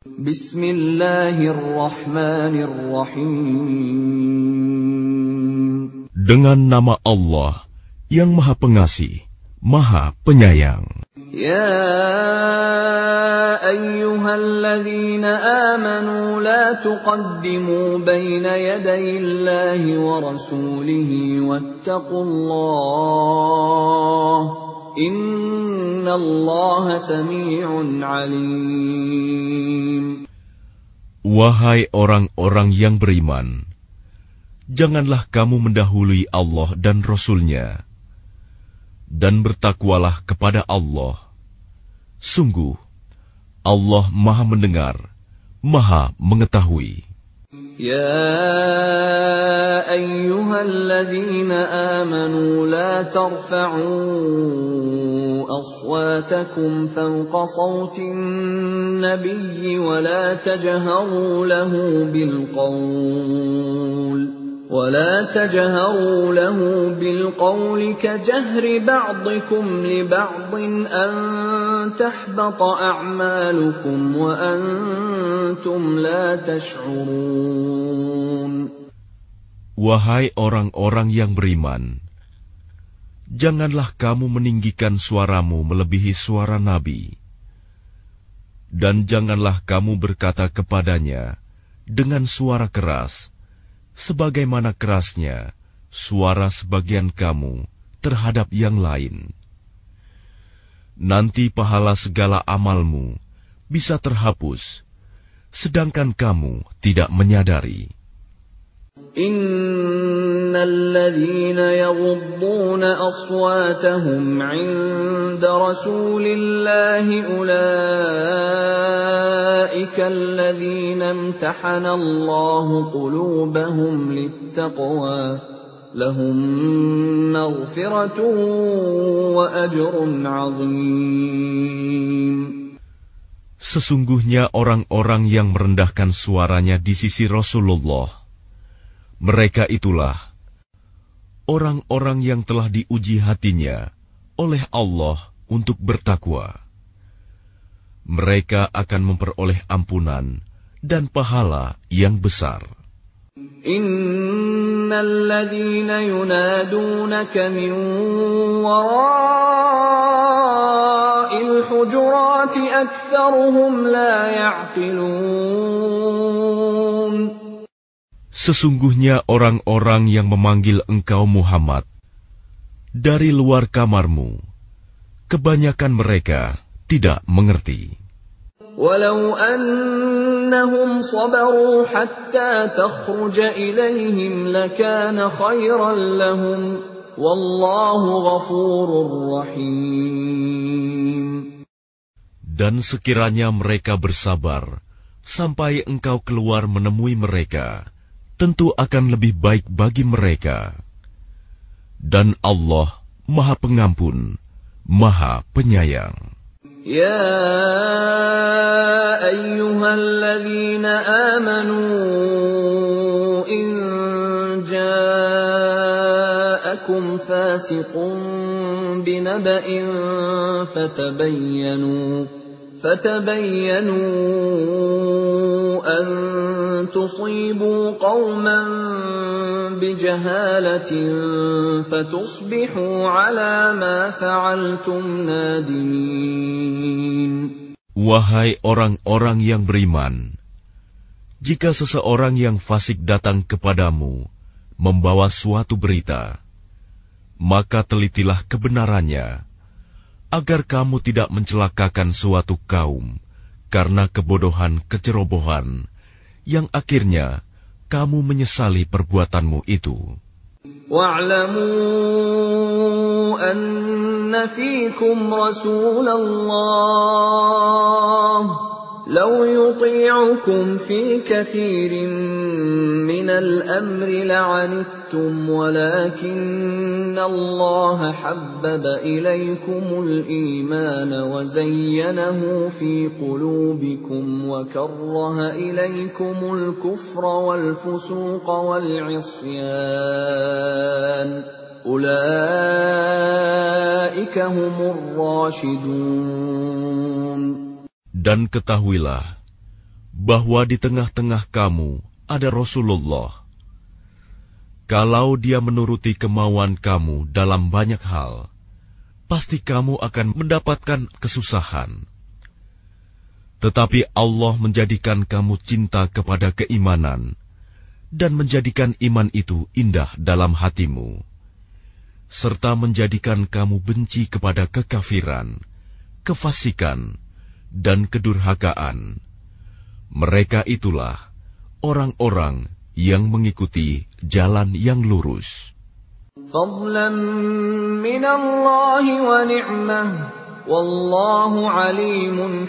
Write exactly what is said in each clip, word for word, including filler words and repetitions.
Bismillahirrahmanirrahim. Dengan nama Allah yang Maha Pengasih, Maha Penyayang. Ya ayyuhalladzina amanu la tuqaddimu baina yadayillahi wa rasulihi wattaqullah. Innallaha sami'un alim. Wahai orang-orang yang beriman, janganlah kamu mendahului Allah dan Rasul-Nya, dan bertakwalah kepada Allah. Sungguh, Allah Maha Mendengar, Maha Mengetahui. Ya ayyuhalladzina amanu la tarfa'u aswatakum fawqa sawtin nabiyyi wa la tajharu lahu bil qawl ولا تجهروا له بالقول كجهر بعضكم لبعض أن تحبط أعمالكم وأنتم لا تشعرون. Wahai orang-orang yang beriman, janganlah kamu meninggikan suaramu melebihi suara Nabi, dan janganlah kamu berkata kepadanya dengan suara keras, sebagaimana kerasnya suara sebagian kamu terhadap yang lain. Nanti pahala segala amalmu bisa terhapus, sedangkan kamu tidak menyadari. Innal ladzina yaghudduna aswatahum 'inda rasulillahi ulaika alladzina imtahana Allahu qulubahum littaqwa lahum maghfiratun wa ajrun 'azim. Sesungguhnya orang-orang yang merendahkan suaranya di sisi Rasulullah, mereka itulah orang-orang yang telah diuji hatinya oleh Allah untuk bertakwa. Mereka akan memperoleh ampunan dan pahala yang besar. Innal ladzina yunadunaka min wara'il hujurati aktsaruhum la ya'qilun. Sesungguhnya orang-orang yang memanggil engkau Muhammad dari luar kamarmu, kebanyakan mereka tidak mengerti. Walau annahum sabaru hatta takhruja ilaihim lakana khairan lahum wallahu ghafurur rahim. Dan sekiranya mereka bersabar sampai engkau keluar menemui mereka, tentu akan lebih baik bagi mereka. Dan Allah Maha Pengampun, Maha Penyayang. Ya ayyuhalladzina amanu in ja'akum fasiqun binaba'in fatabayyanu فتبينوا أن تصيبوا قوما بجهالة فتصبحوا على ما فعلتم نادمين. Wahai orang-orang yang beriman, jika seseorang yang fasik datang kepadamu membawa suatu berita, maka telitilah kebenarannya, agar kamu tidak mencelakakan suatu kaum karena kebodohan kecerobohan, yang akhirnya kamu menyesali perbuatanmu itu. Wa'lamu anna fiikum Rasulallah لو يطيعكم في كثير من الأمر لعنتم ولكن الله حبب إليكم الإيمان وزينه في قلوبكم وكره إليكم الكفر والفسوق والعصيان أولئك هم الراشدون. Dan ketahuilah bahwa di tengah-tengah kamu ada Rasulullah. Kalau dia menuruti kemauan kamu dalam banyak hal, pasti kamu akan mendapatkan kesusahan. Tetapi Allah menjadikan kamu cinta kepada keimanan dan menjadikan iman itu indah dalam hatimu, serta menjadikan kamu benci kepada kekafiran, kefasikan, dan kedurhakaan. Mereka itulah orang-orang yang mengikuti jalan yang lurus. Fadlan minallahi wa ni'mah, wallahu alimun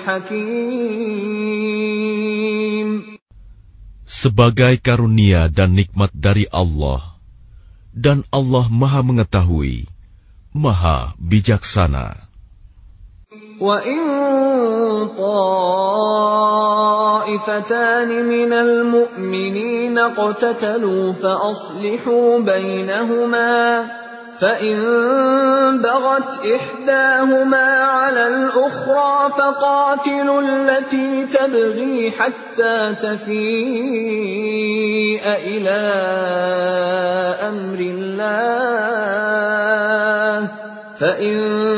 hakim. Sebagai karunia dan nikmat dari Allah, dan Allah Maha Mengetahui, Maha Bijaksana. وَإِن طَائِفَتَانِ مِنَ الْمُؤْمِنِينَ اقْتَتَلُوا فَأَصْلِحُوا بَيْنَهُمَا فَإِن بَغَتْ إِحْدَاهُمَا عَلَى الْأُخْرَى فَقَاتِلُوا الَّتِي تَبْغِي حَتَّى تَفِيءَ إِلَى أَمْرِ اللَّهِ فَإِن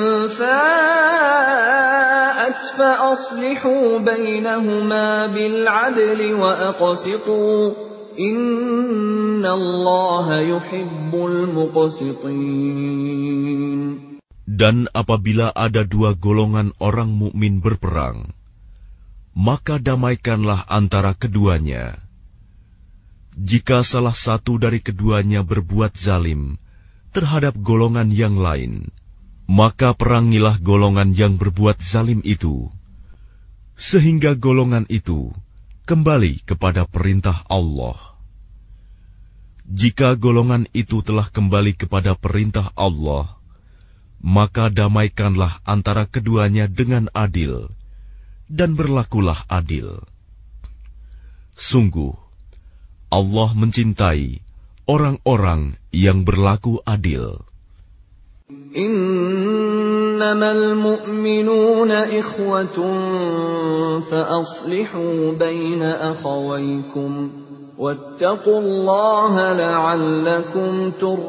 فَاءَتْ فَأَصْلِحُوا بَيْنَهُمَا بِالْعَدْلِ وَأَقْسِطُوا إِنَّ اللَّهَ يُحِبُّ الْمُقْسِطِينَ. Dan apabila ada dua golongan orang mukmin berperang, maka damaikanlah antara keduanya. Jika salah satu dari keduanya berbuat zalim terhadap golongan yang lain, maka perangilah golongan yang berbuat zalim itu, sehingga golongan itu kembali kepada perintah Allah. Jika golongan itu telah kembali kepada perintah Allah, maka damaikanlah antara keduanya dengan adil, dan berlakulah adil. Sungguh, Allah mencintai orang-orang yang berlaku adil. Innamal mu'minuna ikhwatun fa'aslihu baina akhawaykum wattaqullaha la'allakum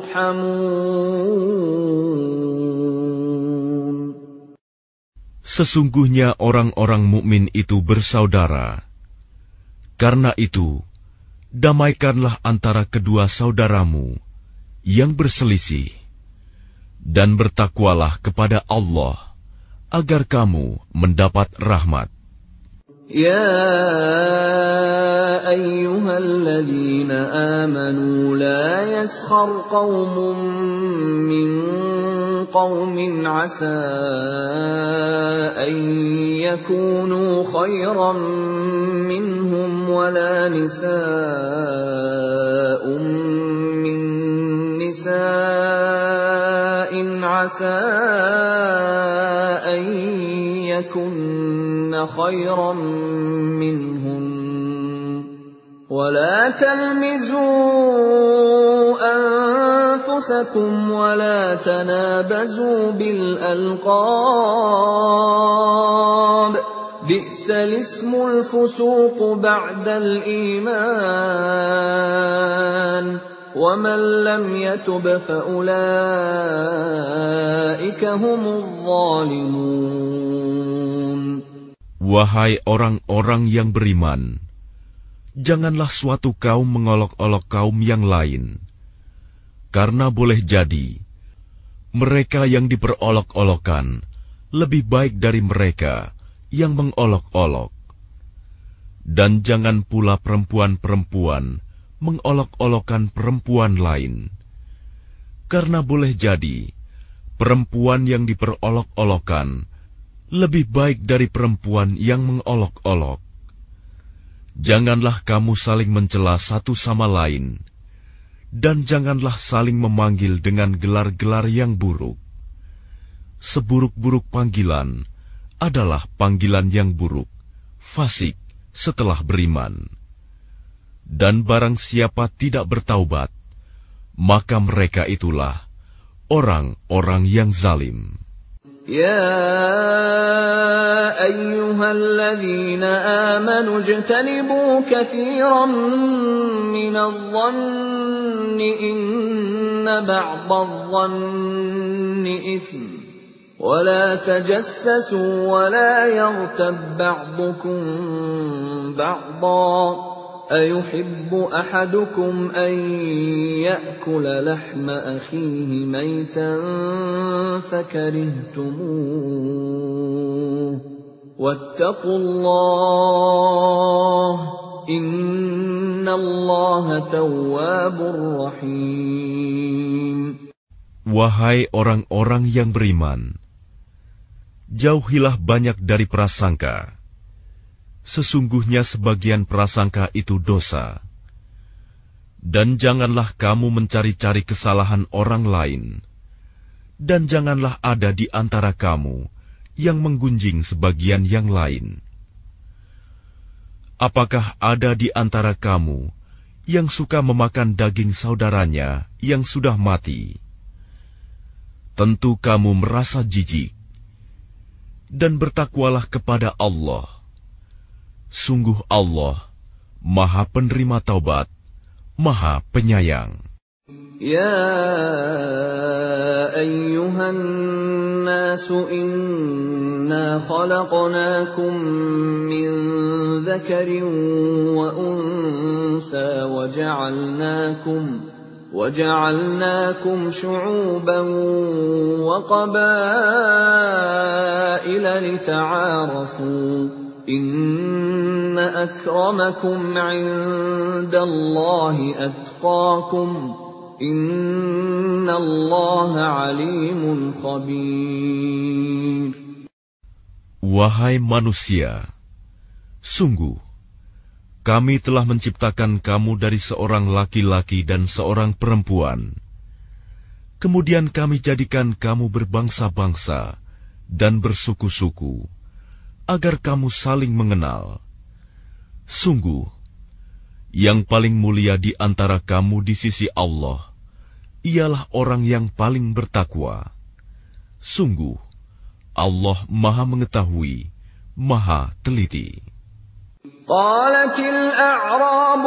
turhamun. Sesungguhnya orang-orang mukmin itu bersaudara. Karena itu, damaikanlah antara kedua saudaramu yang berselisih, dan bertakwalah kepada Allah agar kamu mendapat rahmat. Ya ayyuhalladzina amanu la yaskhar qaumun min qaumin asa an yakunu khayran minhum wala nisaa'un min nisa'in asa an yakunna khayran minhum ولا تلمزوا أنفسكم ولا تنابزوا بالألقاب بئس الاسم الفسوق بعد الإيمان ومن لم يتب فأولئك هم الظالمون. Wahai orang-orang yang beriman, janganlah suatu kaum mengolok-olok kaum yang lain, karena boleh jadi mereka yang diperolok-olokan lebih baik dari mereka yang mengolok-olok. Dan jangan pula perempuan-perempuan mengolok-olokan perempuan lain, karena boleh jadi perempuan yang diperolok-olokan lebih baik dari perempuan yang mengolok-olok. Janganlah kamu saling mencela satu sama lain, dan janganlah saling memanggil dengan gelar-gelar yang buruk. Seburuk-buruk panggilan adalah panggilan yang buruk, fasik setelah beriman. Dan barang siapa tidak bertaubat, maka mereka itulah orang-orang yang zalim. يا أيها الذين آمنوا اجتنبوا كثيرا من الظن إن بعض الظن إثم ولا تجسسوا ولا يغتب بعضكم بعضا أيحب أحدكم أن يأكل لحم أخيه ميتا فكرهتموه واتقوا الله إن الله تواب رحيم. Wahai orang-orang yang beriman, jauhilah banyak dari prasangka. Sesungguhnya sebagian prasangka itu dosa. Dan janganlah kamu mencari-cari kesalahan orang lain. Dan janganlah ada di antara kamu yang menggunjing sebagian yang lain. Apakah ada di antara kamu yang suka memakan daging saudaranya yang sudah mati? Tentu kamu merasa jijik. Dan bertakwalah kepada Allah. Sungguh Allah, Maha Penerima Taubat, Maha Penyayang. Ya ayyuhan nasu inna khalaqnakum min dzakarin wa unsa wa ja'alnakum وَجَعَلْنَاكُمْ شُعُوبًا وَقَبَائِلَ لِتَعَارَفُوا إِنَّ أَكْرَمَكُمْ عِندَ اللَّهِ أَتْقَاكُمْ إِنَّ اللَّهَ عَلِيمٌ خَبِيرٌ. Wahai manusia, sungguh kami telah menciptakan kamu dari seorang laki-laki dan seorang perempuan. Kemudian kami jadikan kamu berbangsa-bangsa dan bersuku-suku, agar kamu saling mengenal. Sungguh, yang paling mulia di antara kamu di sisi Allah, ialah orang yang paling bertakwa. Sungguh, Allah Maha Mengetahui, Maha Teliti. قالت الأعراب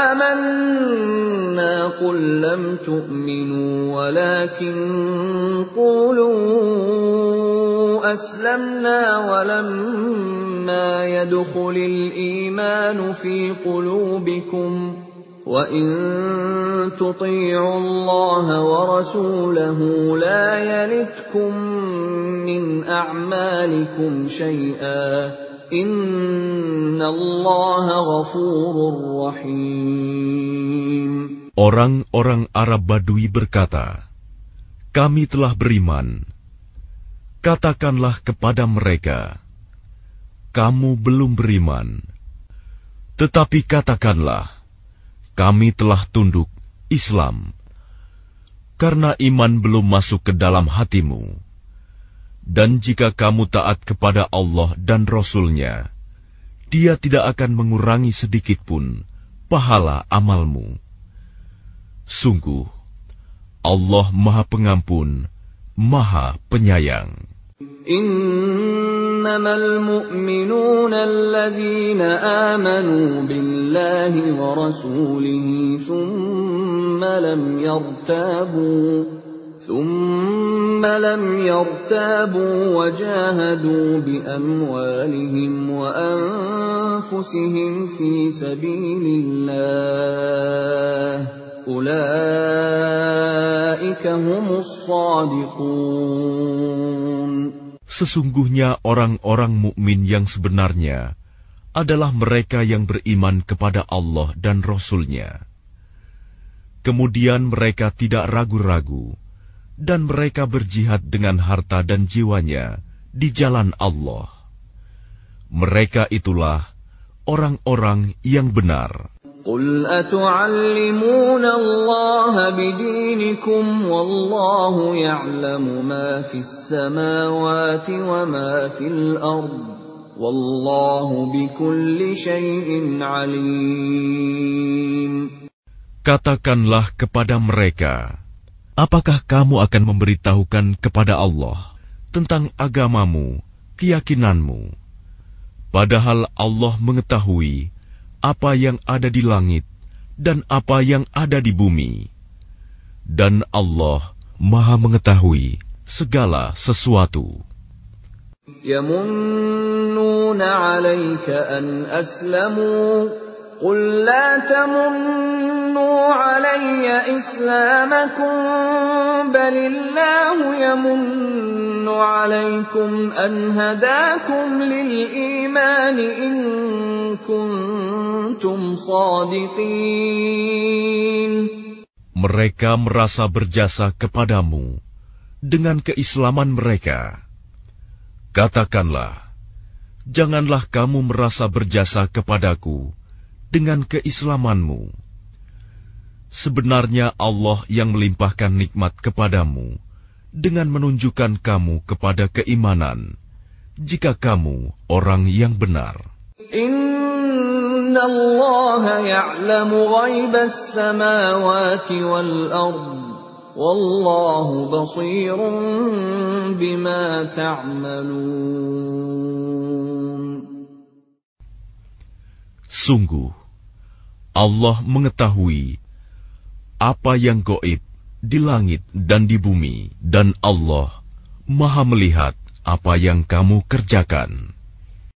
آمنا قل لم تؤمنوا ولكن قولوا أسلمنا ولما يدخل الإيمان في قلوبكم وإن تطيعوا الله ورسوله لا يلتكم من أعمالكم شيئا Inna Allah ghafurur rahim. Orang-orang Arab Badui berkata, kami telah beriman. Katakanlah kepada mereka, kamu belum beriman. Tetapi katakanlah, kami telah tunduk Islam, karena iman belum masuk ke dalam hatimu. Dan jika kamu taat kepada Allah dan Rasul-Nya, Dia tidak akan mengurangi sedikitpun pahala amalmu. Sungguh, Allah Maha Pengampun, Maha Penyayang. Innamal mu'minuna alladhina amanu billahi wa rasulihi thumma lam yartabu ثم لم يرتابوا وجاهدوا بأموالهم وأنفسهم في سبيل الله أولئك هم الصادقون. Sesungguhnya orang-orang mukmin yang sebenarnya adalah mereka yang beriman kepada Allah dan Rasul-Nya. Kemudian mereka tidak ragu-ragu dan mereka berjihad dengan harta dan jiwanya di jalan Allah. Mereka itulah orang-orang yang benar. Qul atu'allimuna Allah bidinikum wallahu ya'lamu ma fis samawati wa ma fil ard wallahu bikulli syai'in alim. Katakanlah kepada mereka, apakah kamu akan memberitahukan kepada Allah tentang agamamu, keyakinanmu. Padahal Allah mengetahui apa yang ada di langit dan apa yang ada di bumi. Dan Allah Maha mengetahui segala sesuatu. Yamunnuna 'alaika an aslamu qul la tamunnu 'alayya islamakum balillahu yamunnu 'alaykum an hadakum lil iman in kuntum shadiqin. Mereka merasa berjasa kepadamu dengan keislaman mereka. Katakanlah, janganlah kamu merasa berjasa kepadaku dengan keislamanmu. Sebenarnya Allah yang melimpahkan nikmat kepadamu dengan menunjukkan kamu kepada keimanan, jika kamu orang yang benar. Inna Allah ya'lamu ghaibas samawati wal ard. Wallahu basirun bima ta'malun. Sungguh, Allah mengetahui apa yang gaib di langit dan di bumi, dan Allah Maha melihat apa yang kamu kerjakan.